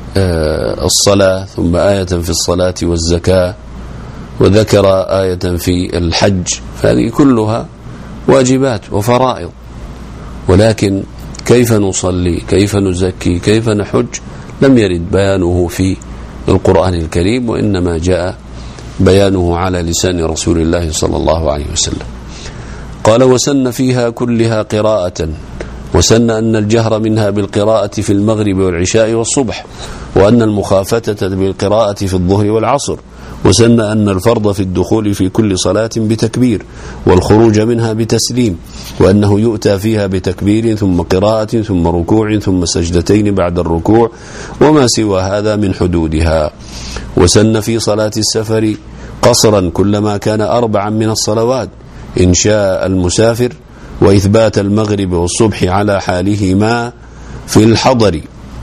الصلاة، ثم آية في الصلاة والزكاة، وذكر آية في الحج، فهذه كلها واجبات وفرائض، ولكن كيف نصلي، كيف نزكي، كيف نحج لم يرد بيانه في القرآن الكريم، وإنما جاء بيانه على لسان رسول الله صلى الله عليه وسلم. قال: وسن فيها كلها قراءة، وسن أن الجهر منها بالقراءة في المغرب والعشاء والصبح، وأن المخافتة بالقراءة في الظهر والعصر، وسن أن الفرض في الدخول في كل صلاة بتكبير، والخروج منها بتسليم، وأنه يؤتى فيها بتكبير ثم قراءة ثم ركوع ثم سجدتين بعد الركوع، وما سوى هذا من حدودها. وسن في صلاة السفر قصرا كلما كان أربعا من الصلوات إن شاء المسافر، وإثبات المغرب والصبح على حالهما في الحضر،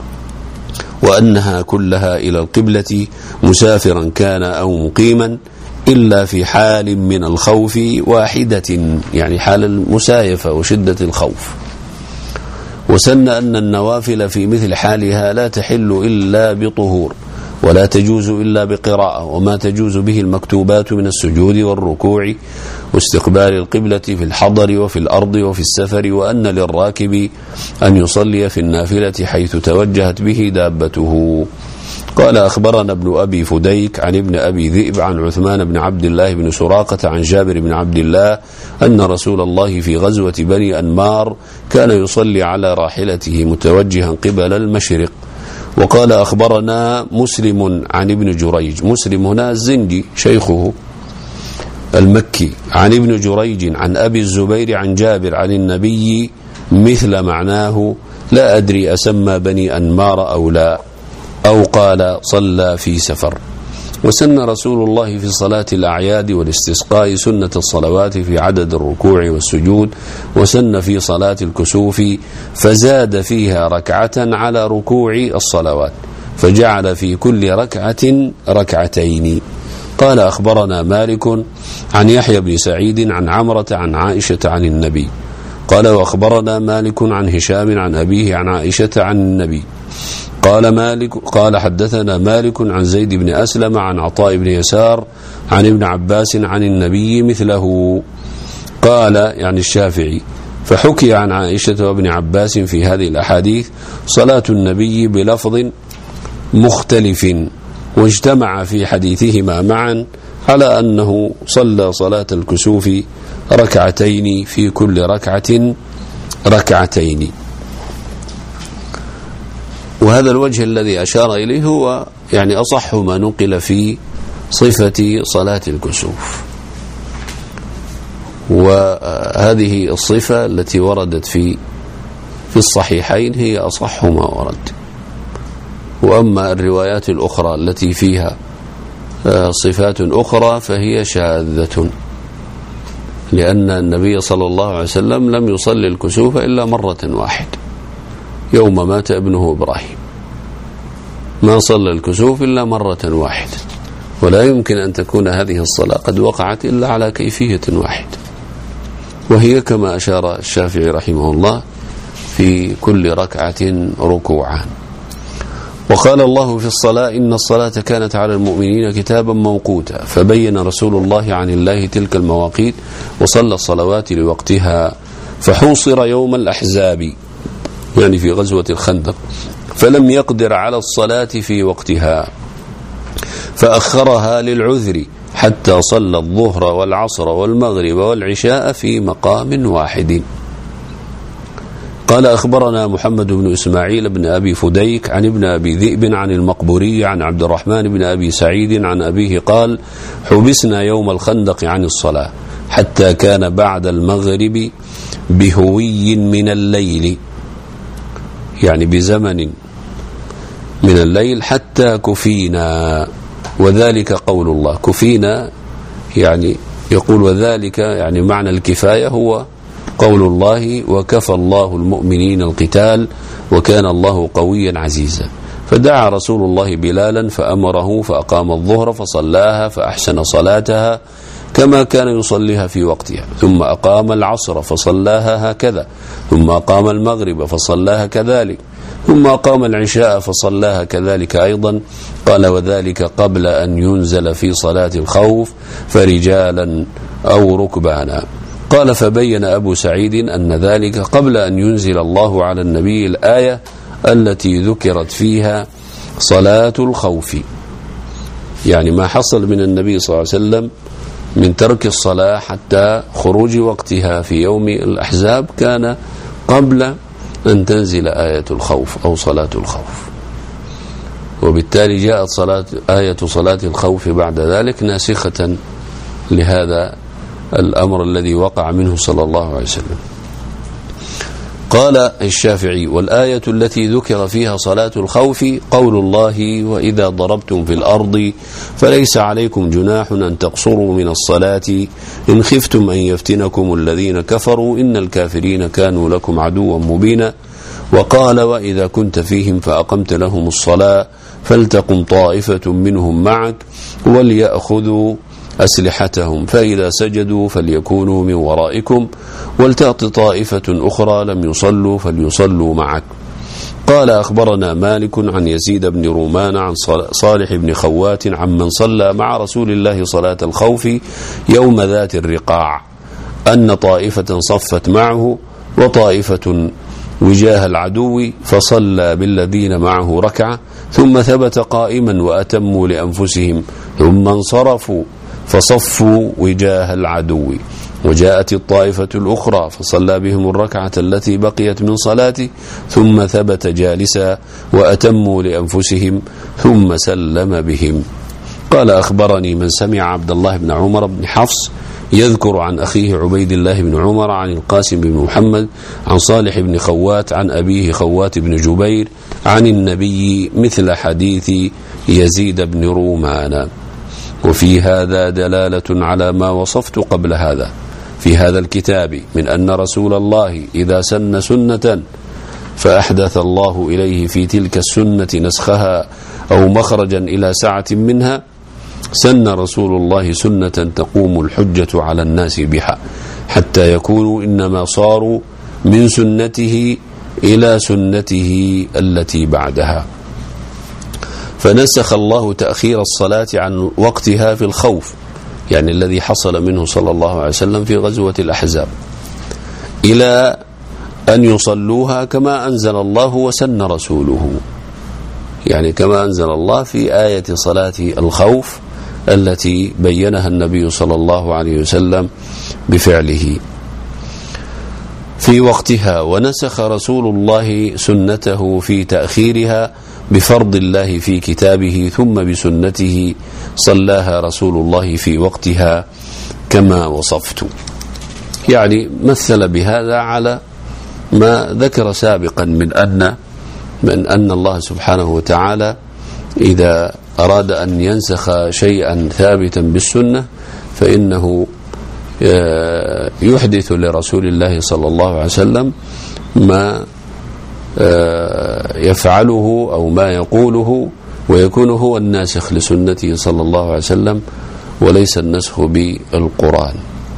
وأنها كلها إلى القبلة مسافرا كان أو مقيما، إلا في حال من الخوف واحدة، يعني حال المسايفة وشدة الخوف. وسن أن النوافل في مثل حالها لا تحل إلا بطهور، ولا تجوز إلا بقراءة، وما تجوز به المكتوبات من السجود والركوع واستقبال القبلة في الحضر وفي الأرض وفي السفر، وأن للراكب أن يصلي في النافلة حيث توجهت به دابته. قال: أخبرنا ابن أبي فديك عن ابن أبي ذئب عن عثمان بن عبد الله بن سراقة عن جابر بن عبد الله أن رسول الله في غزوة بني أنمار كان يصلي على راحلته متوجها قبل المشرق. وقال: أخبرنا مسلم عن ابن جريج. مسلم هنا الزنجي شيخه، المكي عن ابن جريج عن أبي الزبير عن جابر عن النبي مثل معناه لا أدري أسمى بني أنمار أو لا، أو قال صلى في سفر. وسن رسول الله في صلاة الأعياد والاستسقاء سنة الصلوات في عدد الركوع والسجود، وسن في صلاة الكسوف فزاد فيها ركعة على ركوع الصلوات، فجعل في كل ركعة ركعتين. قال أخبرنا مالك عن يحيى بن سعيد عن عمرة عن عائشة عن النبي. قال وأخبرنا مالك عن هشام عن أبيه عن عائشة عن النبي. قال مالك قال حدثنا مالك عن زيد بن أسلم عن عطاء بن يسار عن ابن عباس عن النبي مثله. قال يعني الشافعي فحكي عن عائشة وابن عباس في هذه الأحاديث صلاة النبي بلفظ مختلف، واجتمع في حديثهما معا على أنه صلى صلاة الكسوف ركعتين في كل ركعة ركعتين. وهذا الوجه الذي أشار إليه هو يعني أصح ما نقل في صفة صلاة الكسوف، وهذه الصفة التي وردت في في الصحيحين هي أصح ما ورد. وأما الروايات الأخرى التي فيها صفات أخرى فهي شاذة، لأن النبي صلى الله عليه وسلم لم يصلي الكسوف إلا مرة واحدة يوم مات ابنه إبراهيم، ما صلى الكسوف إلا مرة واحدة، ولا يمكن أن تكون هذه الصلاة قد وقعت إلا على كيفية واحدة، وهي كما أشار الشافعي رحمه الله في كل ركعة ركوعان. وقال الله في الصلاة إن الصلاة كانت على المؤمنين كتابا موقوتا، فبين رسول الله عن الله تلك المواقيت وصلى الصلوات لوقتها، فحوصر يوم الأحزاب يعني في غزوة الخندق فلم يقدر على الصلاة في وقتها فأخرها للعذر حتى صلى الظهر والعصر والمغرب والعشاء في مقام واحد. قال أخبرنا محمد بن إسماعيل بن أبي فديك عن ابن أبي ذئب عن المقبوري عن عبد الرحمن بن أبي سعيد عن أبيه قال حبسنا يوم الخندق عن الصلاة حتى كان بعد المغرب بهوي من الليل، يعني بزمن من الليل حتى كفينا، وذلك قول الله. كفينا يعني يقول وذلك يعني معنى الكفاية هو قول الله وكفى الله المؤمنين القتال وكان الله قويا عزيزا. فدعا رسول الله بلالا فأمره فأقام الظهر فصلاها فأحسن صلاتها كما كان يصليها في وقتها، ثم أقام العصر فصلاها هكذا، ثم أقام المغرب فصلاها كذلك، ثم أقام العشاء فصلاها كذلك أيضا. قال وذلك قبل أن ينزل في صلاة الخوف فرجالا أو ركبانا. قال فبين أبو سعيد أن ذلك قبل أن ينزل الله على النبي الآية التي ذكرت فيها صلاة الخوف، يعني ما حصل من النبي صلى الله عليه وسلم من ترك الصلاة حتى خروج وقتها في يوم الأحزاب كان قبل أن تنزل آية الخوف أو صلاة الخوف، وبالتالي جاءت صلاة آية صلاة الخوف بعد ذلك ناسخة لهذا الأمر الذي وقع منه صلى الله عليه وسلم. قال الشافعي والآية التي ذكر فيها صلاة الخوف قول الله وإذا ضربتم في الأرض فليس عليكم جناح أن تقصروا من الصلاة إن خفتم أن يفتنكم الذين كفروا إن الكافرين كانوا لكم عدوا مبينا. وقال وإذا كنت فيهم فأقمت لهم الصلاة فلتقم طائفة منهم معك وليأخذوا أسلحتهم فإذا سجدوا فليكونوا من ورائكم ولتأت طائفة أخرى لم يصلوا فليصلوا معك. قال أخبرنا مالك عن يزيد بن رومان عن صالح بن خوات عمن صلى مع رسول الله صلاة الخوف يوم ذات الرقاع أن طائفة صفت معه وطائفة وجاه العدو فصلى بالذين معه ركعة ثم ثبت قائما وأتموا لأنفسهم ثم انصرفوا فصفوا وجاه العدو وجاءت الطائفة الأخرى فصلى بهم الركعة التي بقيت من صلاته ثم ثبت جالسا وأتموا لأنفسهم ثم سلم بهم. قال أخبرني من سمع عبد الله بن عمر بن حفص يذكر عن أخيه عبيد الله بن عمر عن القاسم بن محمد عن صالح بن خوات عن أبيه خوات بن جبير عن النبي مثل حديث يزيد بن رومان. وفي هذا دلالة على ما وصفت قبل هذا في هذا الكتاب من أن رسول الله إذا سن سنة فأحدث الله إليه في تلك السنة نسخها أو مخرجا إلى سعة منها، سن رسول الله سنة تقوم الحجة على الناس بها حتى يكونوا إنما صاروا من سنته إلى سنته التي بعدها. فنسخ الله تأخير الصلاة عن وقتها في الخوف، يعني الذي حصل منه صلى الله عليه وسلم في غزوة الأحزاب، إلى أن يصلوها كما أنزل الله وسن رسوله، يعني كما أنزل الله في آية صلاة الخوف التي بينها النبي صلى الله عليه وسلم بفعله في وقتها. ونسخ رسول الله سنته في تأخيرها بفرض الله في كتابه ثم بسنته صلاها رسول الله في وقتها كما وصفت. يعني مثل بهذا على ما ذكر سابقا من أن من أن الله سبحانه وتعالى إذا أراد أن ينسخ شيئا ثابتا بالسنة فإنه يحدث لرسول الله صلى الله عليه وسلم ما يفعله أو ما يقوله ويكون هو الناسخ لسنته صلى الله عليه وسلم وليس النسخ بالقرآن.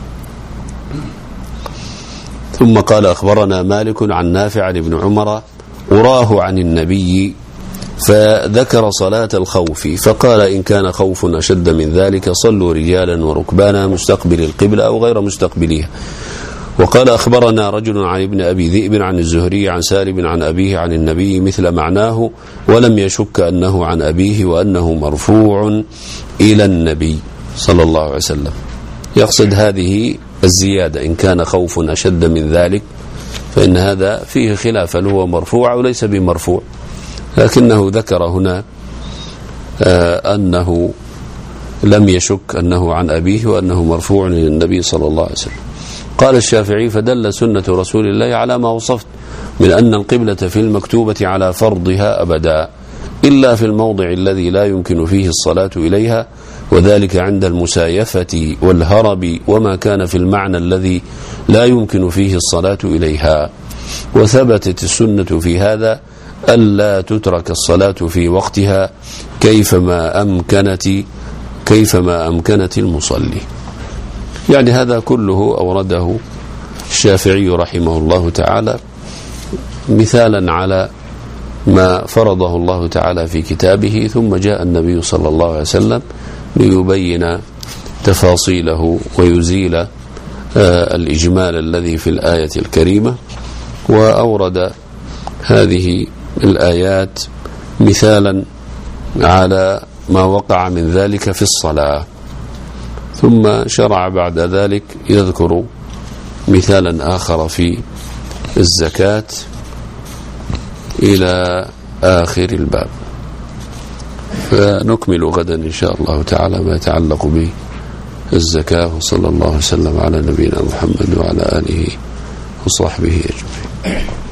ثم قال أخبرنا مالك عن نافع عن ابن عمر أراه عن النبي فذكر صلاة الخوف فقال إن كان خوف أشد من ذلك صلوا رجالا وركبانا مستقبل القبلة أو غير مستقبليها. وقال أخبرنا رجل عن ابن أبي ذئب عن الزهري عن سالم عن أبيه عن النبي مثل معناه ولم يشك أنه عن أبيه وأنه مرفوع إلى النبي صلى الله عليه وسلم. يقصد هذه الزيادة إن كان خوف أشد من ذلك، فإن هذا فيه خلاف هل هو مرفوع أو ليس بمرفوع، لكنه ذكر هنا آه أنه لم يشك أنه عن أبيه وأنه مرفوع إلى النبي صلى الله عليه وسلم. قال الشافعي فدل سنة رسول الله على ما وصفت من أن القبلة في المكتوبة على فرضها أبدا إلا في الموضع الذي لا يمكن فيه الصلاة إليها، وذلك عند المسايفة والهرب وما كان في المعنى الذي لا يمكن فيه الصلاة إليها. وثبتت السنة في هذا ألا تترك الصلاة في وقتها كيفما أمكنت كيفما أمكنت المصلي. يعني هذا كله أورده الشافعي رحمه الله تعالى مثالا على ما فرضه الله تعالى في كتابه، ثم جاء النبي صلى الله عليه وسلم ليبين تفاصيله ويزيل آه الإجمال الذي في الآية الكريمة، وأورد هذه الآيات مثالا على ما وقع من ذلك في الصلاة، ثم شرع بعد ذلك يذكر مثالا آخر في الزكاة إلى آخر الباب. فنكمل غدا إن شاء الله تعالى ما يتعلق بالزكاة، وصلى الله وسلم على نبينا محمد وعلى آله وصحبه أجمعين.